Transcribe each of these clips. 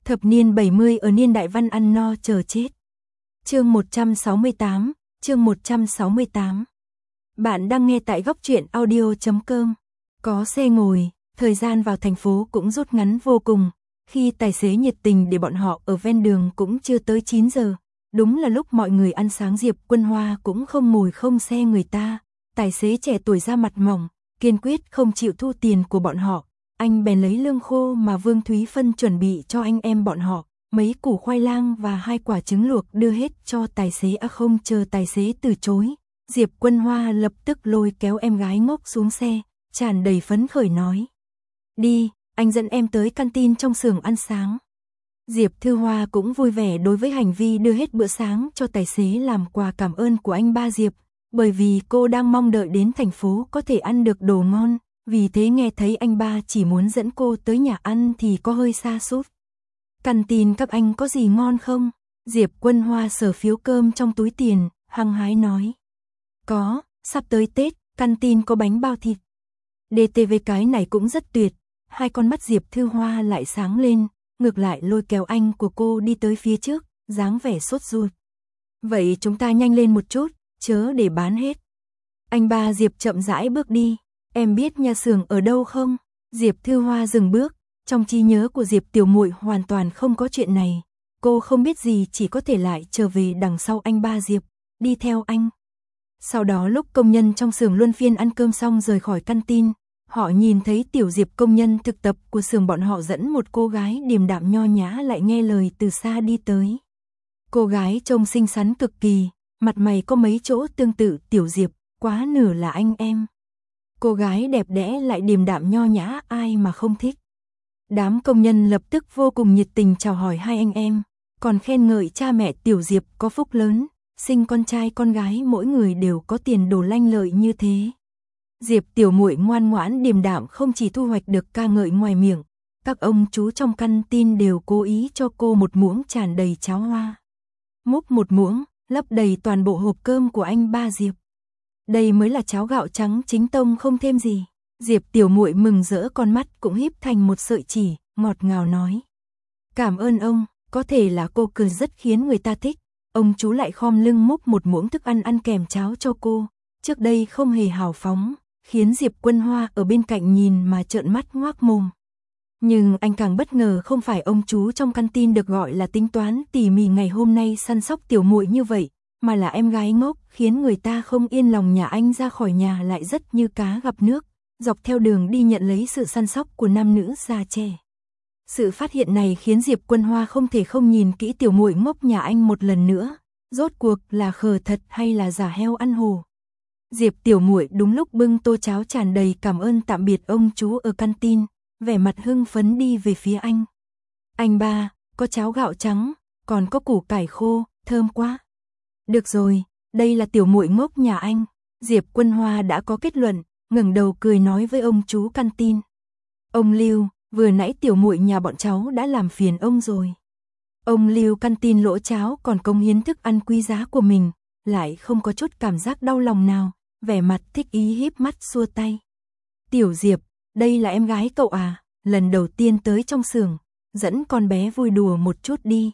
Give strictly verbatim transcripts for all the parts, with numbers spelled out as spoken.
Thập niên bảy mươi ở niên đại văn ăn no chờ chết. Chương một trăm sáu mươi tám, chương một trăm sáu mươi tám. Bạn đang nghe tại góc truyện audio chấm com. Có xe ngồi, thời gian vào thành phố cũng rút ngắn vô cùng. Khi tài xế nhiệt tình để bọn họ ở ven đường cũng chưa tới chín giờ. Đúng là lúc mọi người ăn sáng, Diệp Quân Hoa cũng không ngồi không xe người ta. Tài xế trẻ tuổi da mặt mỏng, kiên quyết không chịu thu tiền của bọn họ. Anh bèn lấy lương khô mà Vương Thúy Phân chuẩn bị cho anh em bọn họ, mấy củ khoai lang và hai quả trứng luộc đưa hết cho tài xế. À không chờ tài xế từ chối, Diệp Quân Hoa lập tức lôi kéo em gái ngốc xuống xe, tràn đầy phấn khởi nói: "Đi, anh dẫn em tới canteen trong xưởng ăn sáng." Diệp Thư Hoa cũng vui vẻ đối với hành vi đưa hết bữa sáng cho tài xế làm quà cảm ơn của anh ba Diệp, bởi vì cô đang mong đợi đến thành phố có thể ăn được đồ ngon. Vì thế nghe thấy anh ba chỉ muốn dẫn cô tới nhà ăn thì có hơi xa sút. "Canteen các anh có gì ngon không?" Diệp Quân Hoa sờ phiếu cơm trong túi tiền, hăng hái nói: "Có, sắp tới Tết, canteen có bánh bao thịt." đê tê vê cái này cũng rất tuyệt. Hai con mắt Diệp Thư Hoa lại sáng lên, ngược lại lôi kéo anh của cô đi tới phía trước, dáng vẻ sốt ruột. "Vậy chúng ta nhanh lên một chút, chớ để bán hết." Anh ba Diệp chậm rãi bước đi. "Em biết nhà xưởng ở đâu không?" Diệp Thư Hoa dừng bước, trong trí nhớ của Diệp tiểu muội hoàn toàn không có chuyện này. Cô không biết gì, chỉ có thể lại trở về đằng sau anh ba Diệp, đi theo anh. Sau đó lúc công nhân trong xưởng luân phiên ăn cơm xong rời khỏi canteen, họ nhìn thấy tiểu Diệp công nhân thực tập của xưởng bọn họ dẫn một cô gái điềm đạm nho nhã lại nghe lời từ xa đi tới. Cô gái trông xinh xắn cực kỳ, mặt mày có mấy chỗ tương tự tiểu Diệp, quá nửa là anh em. Cô gái đẹp đẽ lại điềm đạm nho nhã, ai mà không thích. Đám công nhân lập tức vô cùng nhiệt tình chào hỏi hai anh em, còn khen ngợi cha mẹ tiểu Diệp có phúc lớn, sinh con trai con gái mỗi người đều có tiền đồ lanh lợi như thế. Diệp tiểu muội ngoan ngoãn điềm đạm không chỉ thu hoạch được ca ngợi ngoài miệng, các ông chú trong canteen đều cố ý cho cô một muỗng tràn đầy cháo hoa. Múc một muỗng, lấp đầy toàn bộ hộp cơm của anh ba Diệp. Đây mới là cháo gạo trắng chính tông không thêm gì. Diệp tiểu muội mừng rỡ, con mắt cũng híp thành một sợi chỉ, ngọt ngào nói: "Cảm ơn ông." Có thể là cô cười rất khiến người ta thích. Ông chú lại khom lưng múc một muỗng thức ăn ăn kèm cháo cho cô. Trước đây không hề hào phóng, khiến Diệp Quân Hoa ở bên cạnh nhìn mà trợn mắt ngoác mồm. Nhưng anh càng bất ngờ không phải ông chú trong canteen được gọi là tính toán tỉ mỉ ngày hôm nay săn sóc tiểu muội như vậy, mà là em gái ngốc, khiến người ta không yên lòng. Nhà anh ra khỏi nhà lại rất như cá gặp nước, dọc theo đường đi nhận lấy sự săn sóc của nam nữ già trẻ. Sự phát hiện này khiến Diệp Quân Hoa không thể không nhìn kỹ tiểu muội ngốc nhà anh một lần nữa, rốt cuộc là khờ thật hay là giả heo ăn hổ. Diệp tiểu muội đúng lúc bưng tô cháo tràn đầy cảm ơn tạm biệt ông chú ở canteen, vẻ mặt hưng phấn đi về phía anh. "Anh ba, có cháo gạo trắng, còn có củ cải khô, thơm quá." "Được rồi, đây là tiểu muội ngốc nhà anh." Diệp Quân Hoa đã có kết luận, ngẩng đầu cười nói với ông chú canteen: "Ông Lưu, vừa nãy tiểu muội nhà bọn cháu đã làm phiền ông rồi." Ông Lưu canteen lỗ cháo còn cống hiến thức ăn quý giá của mình, lại không có chút cảm giác đau lòng nào, vẻ mặt thích ý híp mắt xua tay: "Tiểu Diệp, đây là em gái cậu à, lần đầu tiên tới trong xưởng, dẫn con bé vui đùa một chút đi."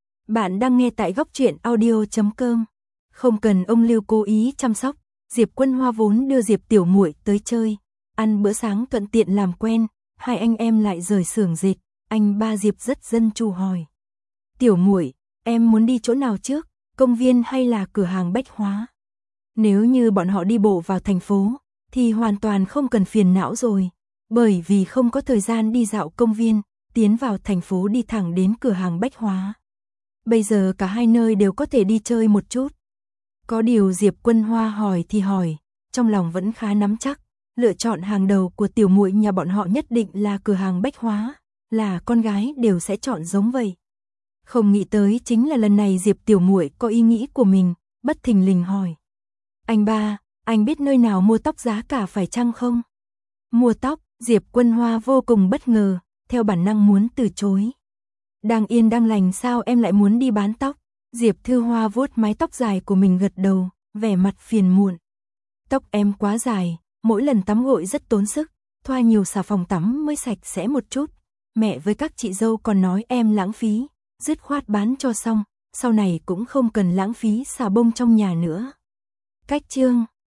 Bạn đang nghe tại góc truyện audio chấm com. Không cần ông Lưu cố ý chăm sóc, Diệp Quân Hoa vốn đưa Diệp tiểu muội tới chơi, ăn bữa sáng thuận tiện làm quen, hai anh em lại rời xưởng dệt. Anh ba Diệp rất dân chủ hỏi: "Tiểu muội, em muốn đi chỗ nào trước, công viên hay là cửa hàng bách hóa?" Nếu như bọn họ đi bộ vào thành phố thì hoàn toàn không cần phiền não rồi, bởi vì không có thời gian đi dạo công viên, tiến vào thành phố đi thẳng đến cửa hàng bách hóa. Bây giờ cả hai nơi đều có thể đi chơi một chút. Có điều Diệp Quân Hoa hỏi thì hỏi, trong lòng vẫn khá nắm chắc, lựa chọn hàng đầu của tiểu muội nhà bọn họ nhất định là cửa hàng bách hóa, là con gái đều sẽ chọn giống vậy. Không nghĩ tới chính là lần này Diệp tiểu muội có ý nghĩ của mình, bất thình lình hỏi: "Anh ba, anh biết nơi nào mua tóc giá cả phải chăng không?" Mua tóc? Diệp Quân Hoa vô cùng bất ngờ, theo bản năng muốn từ chối. "Đang yên đang lành sao em lại muốn đi bán tóc?" Diệp Thư Hoa vuốt mái tóc dài của mình gật đầu, vẻ mặt phiền muộn. "Tóc em quá dài, mỗi lần tắm gội rất tốn sức, thoa nhiều xà phòng tắm mới sạch sẽ một chút. mẹ với các chị dâu còn nói em lãng phí, dứt khoát bán cho xong, sau này cũng không cần lãng phí xà bông trong nhà nữa. Cách chương